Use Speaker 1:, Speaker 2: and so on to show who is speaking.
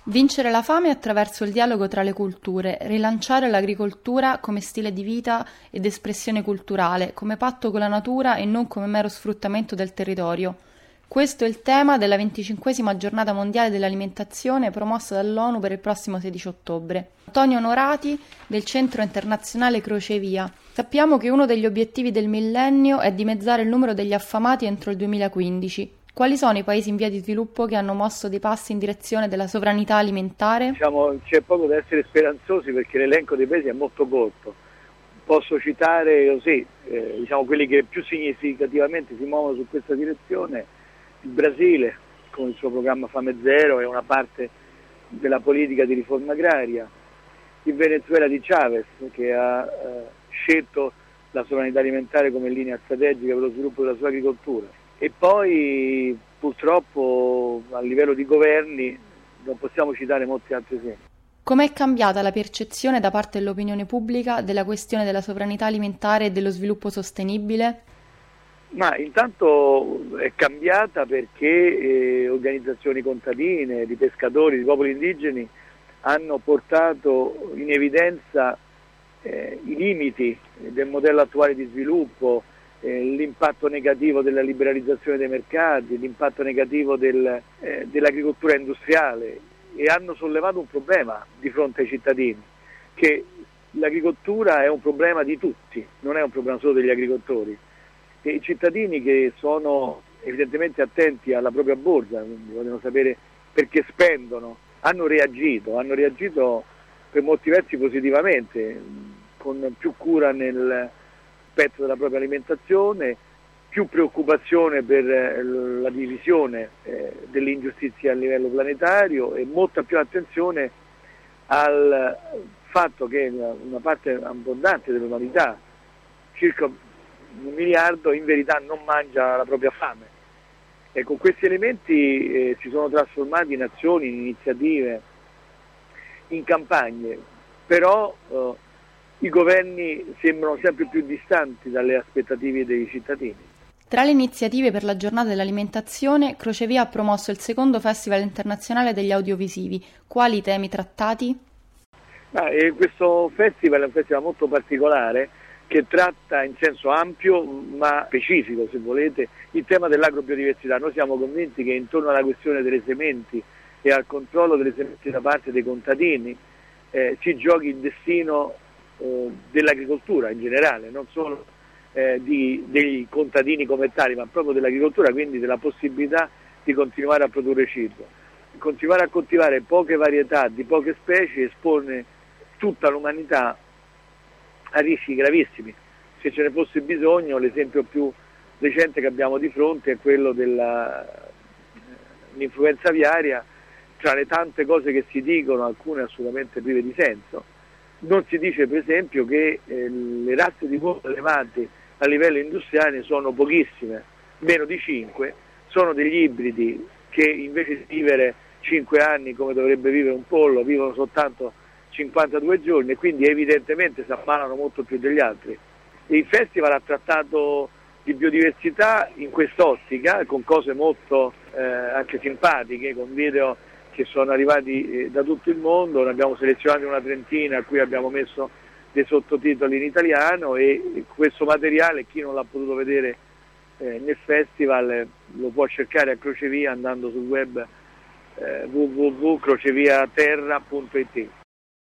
Speaker 1: Vincere la fame attraverso il dialogo tra le culture, rilanciare l'agricoltura come stile di vita ed espressione culturale, come patto con la natura e non come mero sfruttamento del territorio. Questo è il tema della 25esima giornata mondiale dell'alimentazione promossa dall'ONU per il prossimo 16 ottobre. Antonio Onorati del Centro Internazionale Crocevia. Sappiamo che uno degli obiettivi del millennio è dimezzare il numero degli affamati entro il 2015. Quali sono i paesi in via di sviluppo che hanno mosso dei passi in direzione della sovranità alimentare?
Speaker 2: C'è poco da essere speranzosi perché l'elenco dei paesi è molto corto. Posso citare così, quelli che più significativamente si muovono su questa direzione: il Brasile con il suo programma Fame Zero e una parte della politica di riforma agraria, il Venezuela di Chavez che ha scelto la sovranità alimentare come linea strategica per lo sviluppo della sua agricoltura. E poi purtroppo a livello di governi non possiamo citare molti altri esempi.
Speaker 1: Com'è cambiata la percezione da parte dell'opinione pubblica della questione della sovranità alimentare e dello sviluppo sostenibile?
Speaker 2: Ma intanto è cambiata perché organizzazioni contadine, di pescatori, di popoli indigeni hanno portato in evidenza i limiti del modello attuale di sviluppo, l'impatto negativo della liberalizzazione dei mercati, l'impatto negativo dell'agricoltura industriale, e hanno sollevato un problema di fronte ai cittadini, che l'agricoltura è un problema di tutti, non è un problema solo degli agricoltori, e i cittadini, che sono evidentemente attenti alla propria borsa, quindi vogliono sapere perché spendono, hanno reagito per molti versi positivamente, con più cura nel rispetto della propria alimentazione, più preoccupazione per la divisione delle ingiustizie a livello planetario e molta più attenzione al fatto che una parte abbondante dell'umanità, circa 1 miliardo, in verità non mangia la propria fame. E con questi elementi si sono trasformati in azioni, in iniziative, in campagne, però i governi sembrano sempre più distanti dalle aspettative dei cittadini.
Speaker 1: Tra le iniziative per la giornata dell'alimentazione, Crocevia ha promosso il secondo Festival internazionale degli audiovisivi. Quali temi trattati?
Speaker 2: Questo festival è un festival molto particolare che tratta in senso ampio ma specifico, se volete, il tema dell'agrobiodiversità. Noi siamo convinti che intorno alla questione delle sementi e al controllo delle sementi da parte dei contadini si giochi il destino dell'agricoltura in generale, non solo dei contadini come tali, ma proprio dell'agricoltura, quindi della possibilità di continuare a produrre cibo. Continuare a coltivare poche varietà di poche specie espone tutta l'umanità a rischi gravissimi. Se ce ne fosse bisogno, l'esempio più recente che abbiamo di fronte è quello dell'influenza aviaria. Tra le tante cose che si dicono, alcune assolutamente prive di senso, non si dice per esempio che le razze di pollo allevate a livello industriale sono pochissime, meno di 5, sono degli ibridi che invece di vivere 5 anni come dovrebbe vivere un pollo, vivono soltanto 52 giorni e quindi evidentemente si ammalano molto più degli altri. Il festival ha trattato di biodiversità in quest'ottica, con cose molto anche simpatiche, con video che sono arrivati da tutto il mondo. Ne abbiamo selezionati una trentina a cui abbiamo messo dei sottotitoli in italiano, e questo materiale, chi non l'ha potuto vedere nel festival, lo può cercare a Crocevia andando sul web www.croceviaterra.it.